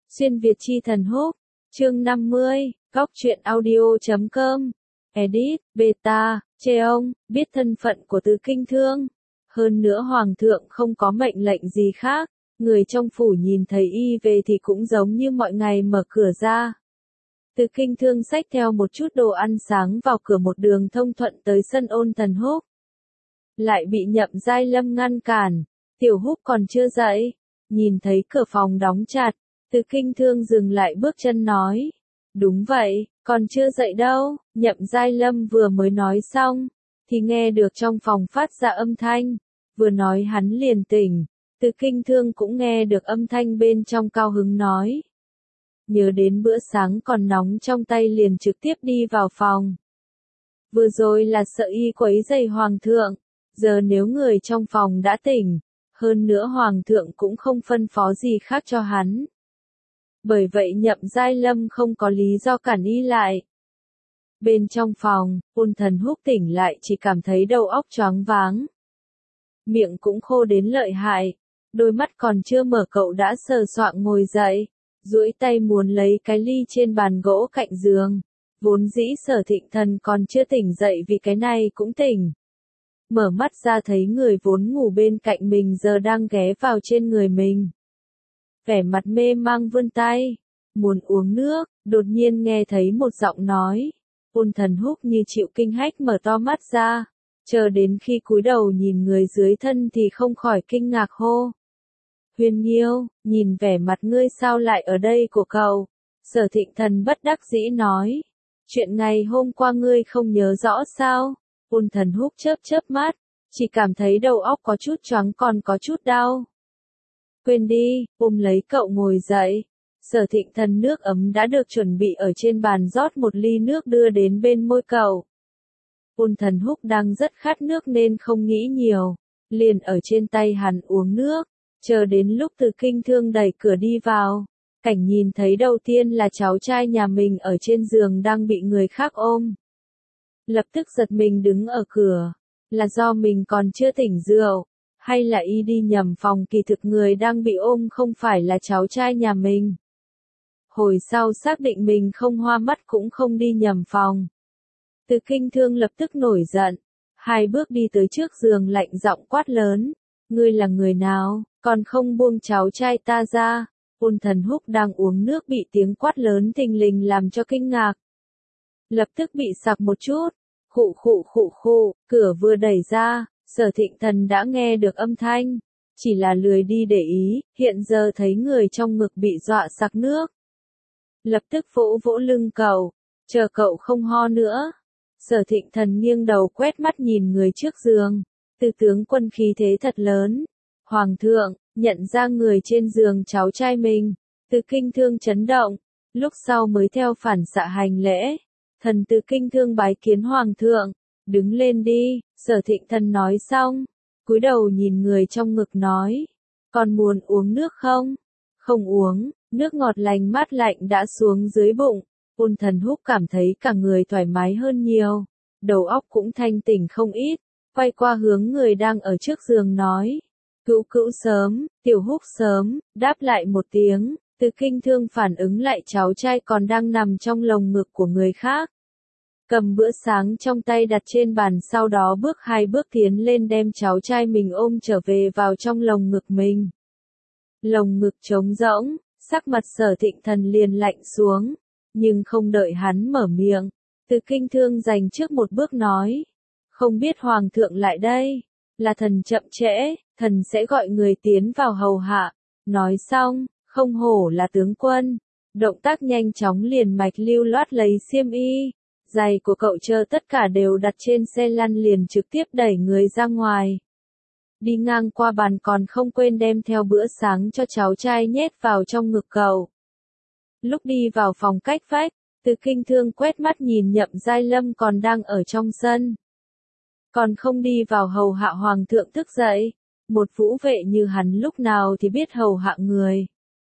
Xuyên Việt chi thần húc, chương 50, góc truyện audio.com, edit, beta, Cheong, biết thân phận của Từ Kinh Thương. Hơn nữa Hoàng thượng không có mệnh lệnh gì khác, người trong phủ nhìn thấy y về thì cũng giống như mọi ngày mở cửa ra. Từ Kinh Thương xách theo một chút đồ ăn sáng vào cửa một đường thông thuận tới sân Ôn Thần Húc. Lại bị Nhậm Giai Lâm ngăn cản, Tiểu Húc còn chưa dậy, nhìn thấy cửa phòng đóng chặt, Từ Kinh Thương dừng lại bước chân nói. Đúng vậy, còn chưa dậy đâu, Nhậm Giai Lâm vừa mới nói xong, thì nghe được trong phòng phát ra âm thanh, vừa nói hắn liền tỉnh, Từ Kinh Thương cũng nghe được âm thanh bên trong cao hứng nói. Nhớ đến bữa sáng còn nóng trong tay liền trực tiếp đi vào phòng. Vừa rồi là sợ y quấy rầy Hoàng thượng, giờ nếu người trong phòng đã tỉnh, hơn nữa Hoàng thượng cũng không phân phó gì khác cho hắn. Bởi vậy Nhậm Giai Lâm không có lý do cản y lại. Bên trong phòng, Ôn Thần Húc tỉnh lại chỉ cảm thấy đầu óc choáng váng. Miệng cũng khô đến lợi hại, đôi mắt còn chưa mở cậu đã sờ soạng ngồi dậy, duỗi tay muốn lấy cái ly trên bàn gỗ cạnh giường. Vốn dĩ Sở Thịnh Thần còn chưa tỉnh dậy vì cái này cũng tỉnh. Mở mắt ra thấy người vốn ngủ bên cạnh mình giờ đang ghé vào trên người mình. Vẻ mặt mê mang vươn tay, muốn uống nước, đột nhiên nghe thấy một giọng nói. Ôn Thần Húc như chịu kinh hách mở to mắt ra, chờ đến khi cúi đầu nhìn người dưới thân thì không khỏi kinh ngạc hô. Huyền Nghiêu, nhìn vẻ mặt ngươi sao lại ở đây của cậu? Sở Thịnh Thần bất đắc dĩ nói. Chuyện ngày hôm qua ngươi không nhớ rõ sao? Ôn Thần Húc chớp chớp mắt, chỉ cảm thấy đầu óc có chút choáng còn có chút đau. Quên đi, ôm lấy cậu ngồi dậy. Sở Thịnh Thần nước ấm đã được chuẩn bị ở trên bàn rót một ly nước đưa đến bên môi cậu. Ôn Thần Húc đang rất khát nước nên không nghĩ nhiều, liền ở trên tay hắn uống nước, chờ đến lúc Từ Kinh Thương đẩy cửa đi vào. Cảnh nhìn thấy đầu tiên là cháu trai nhà mình ở trên giường đang bị người khác ôm. Lập tức giật mình đứng ở cửa, là do mình còn chưa tỉnh rượu, hay là y đi nhầm phòng kỳ thực người đang bị ôm không phải là cháu trai nhà mình. Hồi sau xác định mình không hoa mắt cũng không đi nhầm phòng. Từ Kinh Thương lập tức nổi giận, hai bước đi tới trước giường lạnh giọng quát lớn. Ngươi là người nào, còn không buông cháu trai ta ra? Ôn Thần Húc đang uống nước bị tiếng quát lớn thình lình làm cho kinh ngạc. Lập tức bị sặc một chút, khụ, cửa vừa đẩy ra, Sở Thịnh Thần đã nghe được âm thanh, chỉ là lười đi để ý, hiện giờ thấy người trong ngực bị dọa sặc nước. Lập tức vỗ vỗ lưng cậu, chờ cậu không ho nữa. Sở Thịnh Thần nghiêng đầu quét mắt nhìn người trước giường, Từ tướng quân khí thế thật lớn. Hoàng thượng, nhận ra người trên giường cháu trai mình, Từ Kinh Thương chấn động, lúc sau mới theo phản xạ hành lễ. Thần Từ Kinh Thương bái kiến Hoàng thượng, đứng lên đi, Sở Thịnh Thần nói xong, cúi đầu nhìn người trong ngực nói, còn muốn uống nước không? Không uống, nước ngọt lành mát lạnh đã xuống dưới bụng. Ôn Thần Húc cảm thấy cả người thoải mái hơn nhiều, đầu óc cũng thanh tỉnh không ít, quay qua hướng người đang ở trước giường nói. Cữu cữu sớm, Tiểu Húc sớm, đáp lại một tiếng, Từ Kinh Thương phản ứng lại cháu trai còn đang nằm trong lồng ngực của người khác. Cầm bữa sáng trong tay đặt trên bàn sau đó bước hai bước tiến lên đem cháu trai mình ôm trở về vào trong lồng ngực mình. Lồng ngực trống rỗng, sắc mặt Sở Thịnh Thần liền lạnh xuống, nhưng không đợi hắn mở miệng, Từ Kinh Thương dành trước một bước nói. Không biết Hoàng thượng lại đây, là thần chậm trễ, thần sẽ gọi người tiến vào hầu hạ. Nói xong, không hổ là tướng quân, động tác nhanh chóng liền mạch lưu loát lấy xiêm y, giày của cậu chờ tất cả đều đặt trên xe lăn liền trực tiếp đẩy người ra ngoài. Đi ngang qua bàn còn không quên đem theo bữa sáng cho cháu trai nhét vào trong ngực cậu. Lúc đi vào phòng cách vách, Từ Kinh Thương quét mắt nhìn Nhậm Giai Lâm còn đang ở trong sân. Còn không đi vào hầu hạ Hoàng thượng thức dậy, một vũ vệ như hắn lúc nào thì biết hầu hạ người.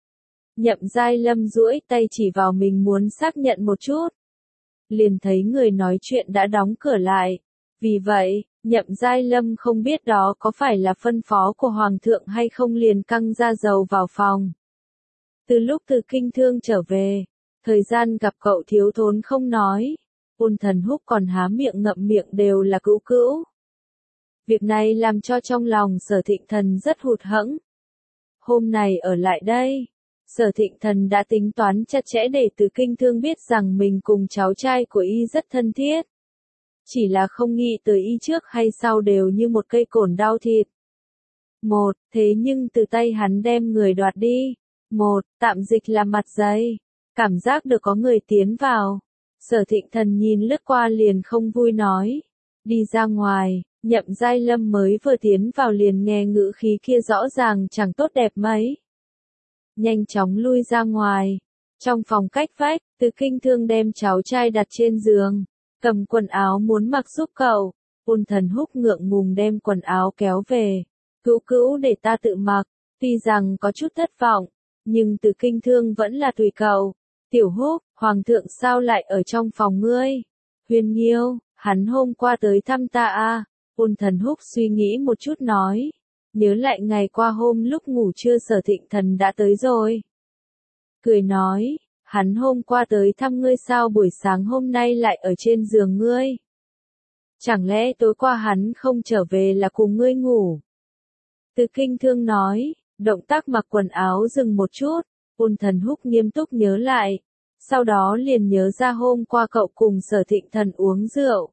Nhậm Giai Lâm duỗi tay chỉ vào mình muốn xác nhận một chút. Liền thấy người nói chuyện đã đóng cửa lại. Vì vậy, Nhậm Giai Lâm không biết đó có phải là phân phó của Hoàng thượng hay không liền căng ra dầu vào phòng. Từ lúc từ kinh thương trở về, thời gian gặp cậu thiếu thốn không nói, Ôn Thần Húc còn há miệng ngậm miệng đều là cữu cữu. Việc này làm cho trong lòng Sở Thịnh Thần rất hụt hẫng. Hôm này ở lại đây, Sở Thịnh Thần đã tính toán chặt chẽ để Từ Kinh Thương biết rằng mình cùng cháu trai của y rất thân thiết. Chỉ là không nghĩ tới y trước hay sau đều như một cây cồn đau thịt. Một, thế nhưng từ tay hắn đem người đoạt đi. Một, tạm dịch là mặt dày. Cảm giác được có người tiến vào. Sở Thịnh Thần nhìn lướt qua liền không vui nói. Đi ra ngoài, Nhậm Giai Lâm mới vừa tiến vào liền nghe ngữ khí kia rõ ràng chẳng tốt đẹp mấy. Nhanh chóng lui ra ngoài. Trong phòng cách vách, Từ Kinh Thương đem cháu trai đặt trên giường. Cầm quần áo muốn mặc giúp cậu. Ôn Thần Húc ngượng ngùng đem quần áo kéo về. Cữu cữu để ta tự mặc. Tuy rằng có chút thất vọng, nhưng Từ Kinh Thương vẫn là tùy cậu. Tiểu Húc, Hoàng thượng sao lại ở trong phòng ngươi? Huyền Nghiêu, hắn hôm qua tới thăm ta à? Ôn Thần Húc suy nghĩ một chút nói. Nhớ lại ngày qua hôm lúc ngủ trưa Sở Thịnh Thần đã tới rồi. Cười nói, hắn hôm qua tới thăm ngươi sao buổi sáng hôm nay lại ở trên giường ngươi? Chẳng lẽ tối qua hắn không trở về là cùng ngươi ngủ? Từ Kinh Thương nói, động tác mặc quần áo dừng một chút, Ôn Thần Húc nghiêm túc nhớ lại, sau đó liền nhớ ra hôm qua cậu cùng Sở Thịnh Thần uống rượu.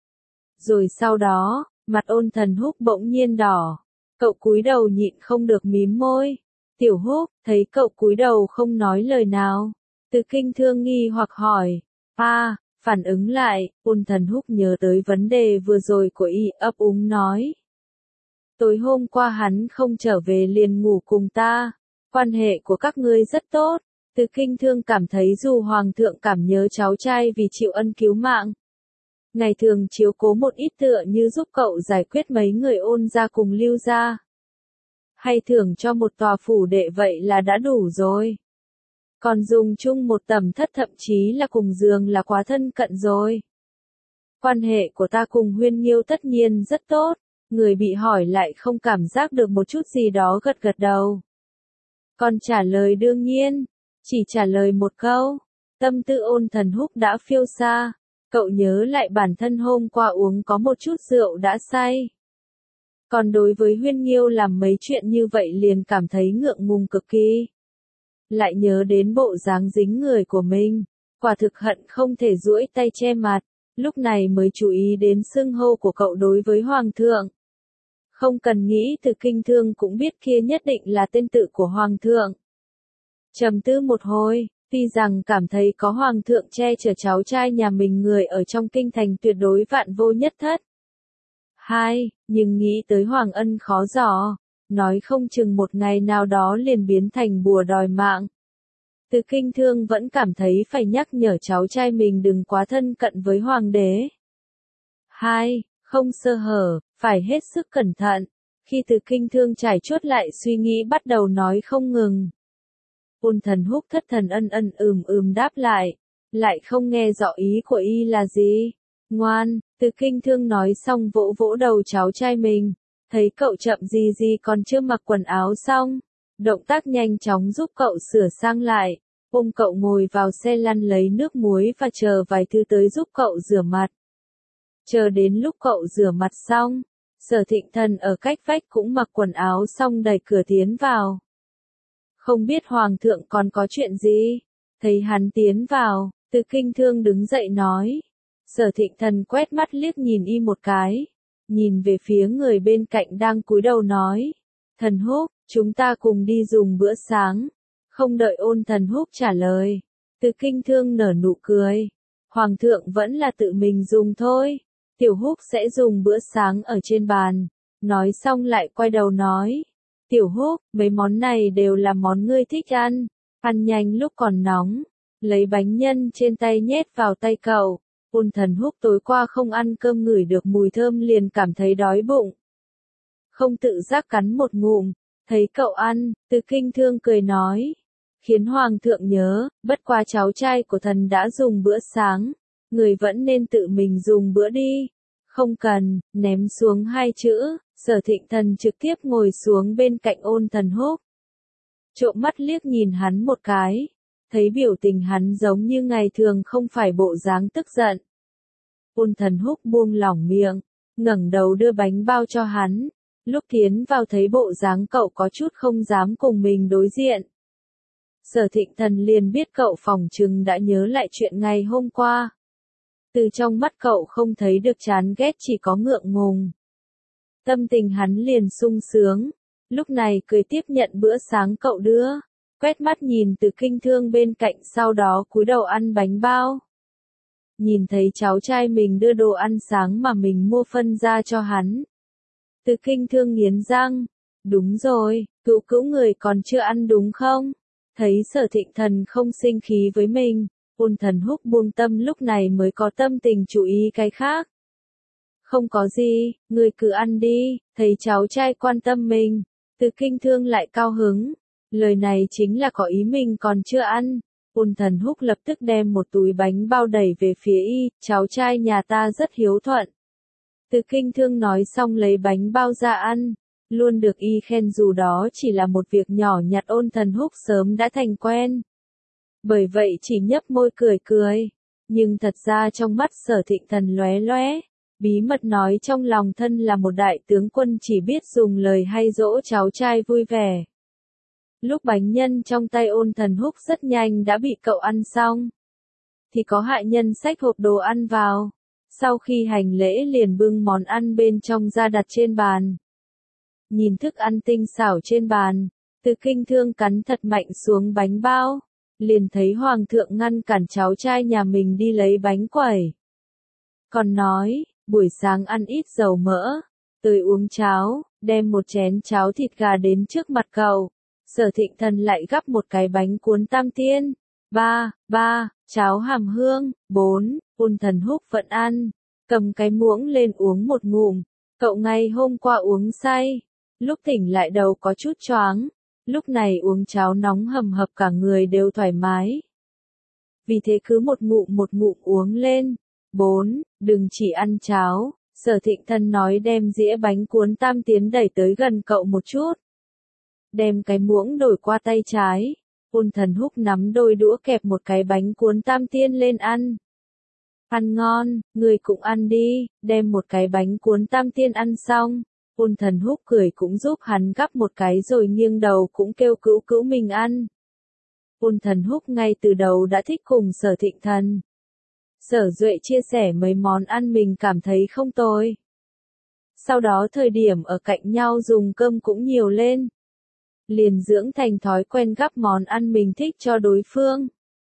Rồi sau đó, mặt Ôn Thần Húc bỗng nhiên đỏ, cậu cúi đầu nhịn không được mím môi. Tiểu Húc, thấy cậu cúi đầu không nói lời nào, Từ Kinh Thương nghi hoặc hỏi, phản ứng lại, Ôn Thần Húc nhớ tới vấn đề vừa rồi của y ấp úng nói. Tối hôm qua hắn không trở về liền ngủ cùng ta, quan hệ của các ngươi rất tốt. Từ Kinh Thương cảm thấy dù Hoàng thượng cảm nhớ cháu trai vì chịu ân cứu mạng. Ngày thường chiếu cố một ít tựa như giúp cậu giải quyết mấy người Ôn gia cùng Lưu gia. Hay thưởng cho một tòa phủ đệ vậy là đã đủ rồi. Còn dùng chung một tầm thất thậm chí là cùng giường là quá thân cận rồi. Quan hệ của ta cùng Huyên Nghiêu tất nhiên rất tốt. Người bị hỏi lại không cảm giác được một chút gì đó gật gật đầu. Còn trả lời đương nhiên, chỉ trả lời một câu. Tâm tư Ôn Thần Húc đã phiêu xa. Cậu nhớ lại bản thân hôm qua uống có một chút rượu đã say. Còn đối với Huyên Nghiêu làm mấy chuyện như vậy liền cảm thấy ngượng ngùng cực kỳ. Lại nhớ đến bộ dáng dính người của mình, quả thực hận không thể duỗi tay che mặt, lúc này mới chú ý đến xưng hô của cậu đối với Hoàng thượng. Không cần nghĩ Từ Kinh Thương cũng biết kia nhất định là tên tự của Hoàng thượng. Trầm tư một hồi, tuy rằng cảm thấy có Hoàng thượng che chở cháu trai nhà mình người ở trong kinh thành tuyệt đối vạn vô nhất thất. Nhưng nghĩ tới Hoàng ân khó dò, nói không chừng một ngày nào đó liền biến thành bùa đòi mạng. Từ Kinh Thương vẫn cảm thấy phải nhắc nhở cháu trai mình đừng quá thân cận với Hoàng đế. Không sơ hở, phải hết sức cẩn thận. Khi Từ Kinh Thương trải chuốt lại suy nghĩ bắt đầu nói không ngừng. Ôn Thần Húc thất thần đáp lại không nghe rõ ý của y là gì. Ngoan, Từ Kinh Thương nói xong vỗ vỗ đầu cháu trai mình, thấy cậu chậm gì còn chưa mặc quần áo xong, động tác nhanh chóng giúp cậu sửa sang lại, ôm cậu ngồi vào xe lăn lấy nước muối và chờ vài thứ tới giúp cậu rửa mặt. Chờ đến lúc cậu rửa mặt xong, Sở Thịnh Thần ở cách vách cũng mặc quần áo xong đẩy cửa tiến vào. Không biết Hoàng thượng còn có chuyện gì? Thấy hắn tiến vào, Từ Kinh Thương đứng dậy nói. Sở Thịnh Thần quét mắt liếc nhìn y một cái, nhìn về phía người bên cạnh đang cúi đầu nói. Thần Húc, chúng ta cùng đi dùng bữa sáng. Không đợi Ôn Thần Húc trả lời, Từ Kinh Thương nở nụ cười. Hoàng thượng vẫn là tự mình dùng thôi. Tiểu Húc sẽ dùng bữa sáng ở trên bàn. Nói xong lại quay đầu nói. Tiểu Húc, mấy món này đều là món ngươi thích ăn. Ăn nhanh lúc còn nóng. Lấy bánh nhân trên tay nhét vào tay cậu. Ôn Thần Húc tối qua không ăn cơm ngửi được mùi thơm liền cảm thấy đói bụng. Không tự giác cắn một ngụm. Thấy cậu ăn, Từ Kinh Thương cười nói. Khiến Hoàng thượng nhớ, bất quá cháu trai của thần đã dùng bữa sáng. Người vẫn nên tự mình dùng bữa đi. Không cần, ném xuống hai chữ, Sở Thịnh Thần trực tiếp ngồi xuống bên cạnh Ôn Thần Húc. trộm mắt liếc nhìn hắn một cái, thấy biểu tình hắn giống như ngày thường không phải bộ dáng tức giận. Ôn Thần Húc buông lỏng miệng, ngẩng đầu đưa bánh bao cho hắn, lúc tiến vào thấy bộ dáng cậu có chút không dám cùng mình đối diện. Sở Thịnh Thần liền biết cậu phỏng chừng đã nhớ lại chuyện ngày hôm qua. Từ trong mắt cậu không thấy được chán ghét, chỉ có ngượng ngùng. Tâm tình hắn liền sung sướng, lúc này cười tiếp nhận bữa sáng cậu đưa, quét mắt nhìn Từ Kinh Thương bên cạnh, sau đó cúi đầu ăn bánh bao. Nhìn thấy cháu trai mình đưa đồ ăn sáng mà mình mua phân ra cho hắn. Từ Kinh Thương nghiến răng, đúng rồi, cữu cữu người còn chưa ăn đúng không? Thấy Sở Thịnh Thần không sinh khí với mình, Ôn Thần Húc buông tâm, lúc này mới có tâm tình chú ý cái khác. Không có gì, người cứ ăn đi, thấy cháu trai quan tâm mình. Từ Kinh Thương lại cao hứng, lời này chính là có ý mình còn chưa ăn. Ôn Thần Húc lập tức đem một túi bánh bao đẩy về phía y, cháu trai nhà ta rất hiếu thuận. Từ Kinh Thương nói xong lấy bánh bao ra ăn, luôn được y khen dù đó chỉ là một việc nhỏ nhặt, Ôn Thần Húc sớm đã thành quen. Bởi vậy chỉ nhấp môi cười cười, nhưng thật ra trong mắt Sở Thịnh Thần lóe lóe, bí mật nói trong lòng thân là một đại tướng quân chỉ biết dùng lời hay dỗ cháu trai vui vẻ. Lúc bánh nhân trong tay Ôn Thần Húc rất nhanh đã bị cậu ăn xong, thì có hạ nhân xách hộp đồ ăn vào, sau khi hành lễ liền bưng món ăn bên trong ra đặt trên bàn. Nhìn thức ăn tinh xảo trên bàn, Từ Kinh Thương cắn thật mạnh xuống bánh bao, liền thấy Hoàng thượng ngăn cản cháu trai nhà mình đi lấy bánh quẩy. Còn nói, buổi sáng ăn ít dầu mỡ, tới uống cháo, đem một chén cháo thịt gà đến trước mặt cậu. Sở Thịnh Thần lại gắp một cái bánh cuốn tam tiên. 3, cháo hàm hương. 4, Ôn Thần Húc vẫn ăn, cầm cái muỗng lên uống một ngụm. Cậu ngày hôm qua uống say, lúc tỉnh lại đầu có chút choáng, lúc này uống cháo nóng hầm hập cả người đều thoải mái. Vì thế cứ một ngụm uống lên. 4, đừng chỉ ăn cháo, Sở Thịnh Thần nói, đem dĩa bánh cuốn tam tiến đẩy tới gần cậu một chút. Đem cái muỗng đổi qua tay trái, Ôn Thần Húc nắm đôi đũa kẹp một cái bánh cuốn tam tiên lên ăn. Ăn ngon, người cũng ăn đi, đem một cái bánh cuốn tam tiên ăn xong, Ôn Thần Húc cười cũng giúp hắn gắp một cái rồi nghiêng đầu cũng kêu cữu cữu mình ăn. Ôn Thần Húc ngay từ đầu đã thích cùng Sở Thịnh Thần. Sở Duệ chia sẻ mấy món ăn mình cảm thấy không tồi. Sau đó thời điểm ở cạnh nhau dùng cơm cũng nhiều lên. Liền dưỡng thành thói quen gắp món ăn mình thích cho đối phương.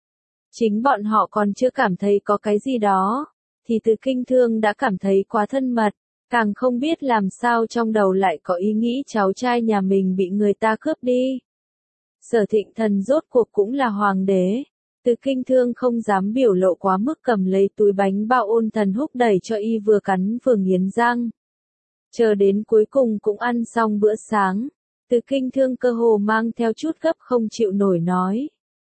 Chính bọn họ còn chưa cảm thấy có cái gì đó, thì Từ Kinh Thương đã cảm thấy quá thân mật, càng không biết làm sao trong đầu lại có ý nghĩ cháu trai nhà mình bị người ta cướp đi. Sở Thịnh Thần rốt cuộc cũng là hoàng đế. Từ Kinh Thương không dám biểu lộ quá mức, cầm lấy túi bánh bao Ôn Thần Húc đẩy cho y, vừa cắn vừa nghiến răng. Chờ đến cuối cùng cũng ăn xong bữa sáng, Từ Kinh Thương cơ hồ mang theo chút gấp không chịu nổi nói.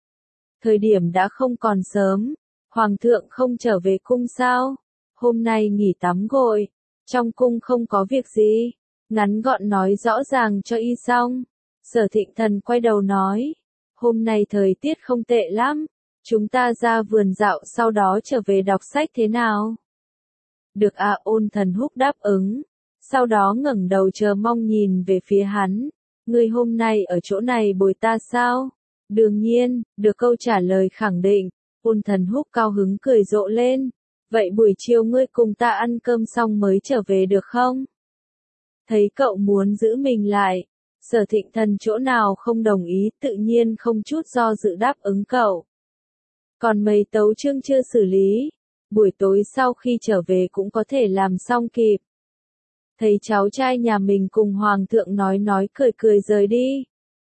Thời điểm đã không còn sớm, Hoàng thượng không trở về cung sao? Hôm nay nghỉ tắm gội, trong cung không có việc gì. Ngắn gọn nói rõ ràng cho y xong. Sở Thịnh Thần quay đầu nói, hôm nay thời tiết không tệ lắm. Chúng ta ra vườn dạo sau đó trở về đọc sách thế nào? Được ạ, Ôn Thần Húc đáp ứng. Sau đó ngẩng đầu chờ mong nhìn về phía hắn. Ngươi hôm nay ở chỗ này bồi ta sao? Đương nhiên, được câu trả lời khẳng định. Ôn Thần Húc cao hứng cười rộ lên. Vậy buổi chiều ngươi cùng ta ăn cơm xong mới trở về được không? Thấy cậu muốn giữ mình lại, Sở Thịnh Thần chỗ nào không đồng ý, tự nhiên không chút do dự đáp ứng cậu. Còn mấy tấu chương chưa xử lý, buổi tối sau khi trở về cũng có thể làm xong kịp. Thấy cháu trai nhà mình cùng Hoàng thượng nói cười cười rời đi.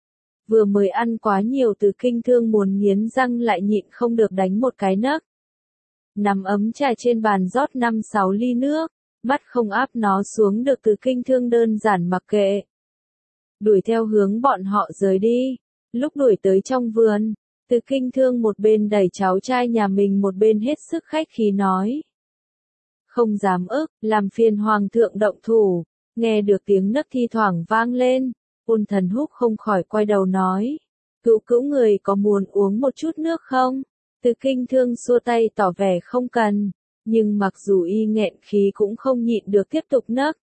Vừa mới ăn quá nhiều, Từ Kinh Thương muốn nghiến răng lại nhịn không được đánh một cái nấc. Nắm ấm trà trên bàn rót 5-6 ly nước, mắt không áp nó xuống được, Từ Kinh Thương đơn giản mặc kệ. Đuổi theo hướng bọn họ rời đi. Lúc đuổi tới trong vườn, Từ Kinh Thương một bên đẩy cháu trai nhà mình một bên hết sức khách khí nói. Không dám ức, làm phiền Hoàng thượng động thủ. Nghe được tiếng nấc thi thoảng vang lên, Ôn Thần Húc không khỏi quay đầu nói. Cữu cữu người có muốn uống một chút nước không? Từ Kinh Thương xua tay tỏ vẻ không cần, nhưng mặc dù y nghẹn khí cũng không nhịn được tiếp tục nấc.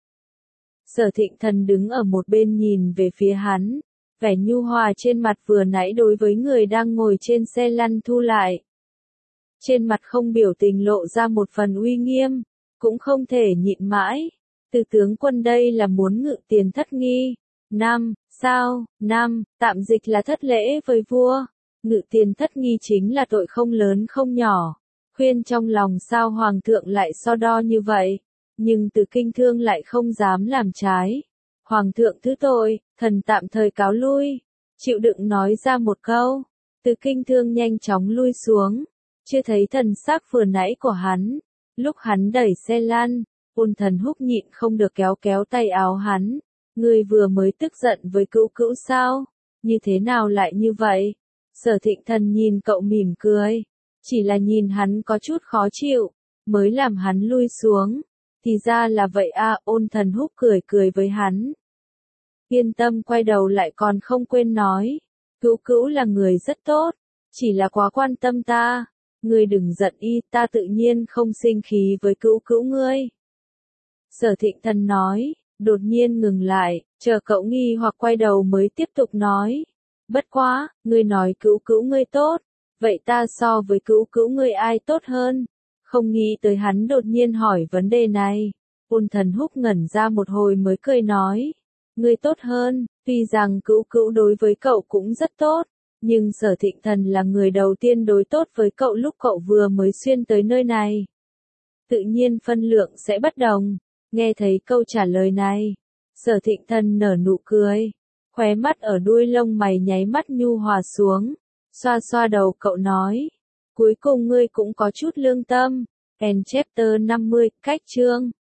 Sở Thịnh Thần đứng ở một bên nhìn về phía hắn, vẻ nhu hòa trên mặt vừa nãy đối với người đang ngồi trên xe lăn thu lại. Trên mặt không biểu tình lộ ra một phần uy nghiêm, cũng không thể nhịn mãi. Từ tướng quân đây là muốn ngự tiền thất nghi. Sao, tạm dịch là thất lễ với vua. Ngự tiền thất nghi chính là tội không lớn không nhỏ. Khuyên trong lòng sao hoàng thượng lại so đo như vậy. Nhưng Từ Kinh Thương lại không dám làm trái. Hoàng thượng thứ tội, thần tạm thời cáo lui. Chịu đựng nói ra một câu. Từ Kinh Thương nhanh chóng lui xuống. Chưa thấy thần sắc vừa nãy của hắn. Lúc hắn đẩy xe lăn, Ôn Thần Húc nhịn không được kéo kéo tay áo hắn. Ngươi vừa mới tức giận với cữu cữu sao? Như thế nào lại như vậy? Sở Thịnh Thần nhìn cậu mỉm cười. Chỉ là nhìn hắn có chút khó chịu, mới làm hắn lui xuống. Thì ra là vậy à, Ôn Thần Húc cười cười với hắn. Yên tâm, quay đầu lại còn không quên nói. Cữu cữu là người rất tốt, chỉ là quá quan tâm ta. Ngươi đừng giận y, ta tự nhiên không sinh khí với cữu cữu ngươi. Sở Thịnh Thần nói, đột nhiên ngừng lại, chờ cậu nghi hoặc quay đầu mới tiếp tục nói. Bất quá, ngươi nói cữu cữu ngươi tốt, vậy ta so với cữu cữu ngươi ai tốt hơn? Không nghĩ tới hắn đột nhiên hỏi vấn đề này. Ôn Thần Húc ngẩn ra một hồi mới cười nói. Ngươi tốt hơn, tuy rằng cữu cữu đối với cậu cũng rất tốt. Nhưng Sở Thịnh Thần là người đầu tiên đối tốt với cậu lúc cậu vừa mới xuyên tới nơi này. Tự nhiên phân lượng sẽ bất đồng. Nghe thấy câu trả lời này, Sở Thịnh Thần nở nụ cười. Khóe mắt ở đuôi lông mày nháy mắt nhu hòa xuống. Xoa xoa đầu cậu nói. Cuối cùng ngươi cũng có chút lương tâm. End chapter 50, cách chương.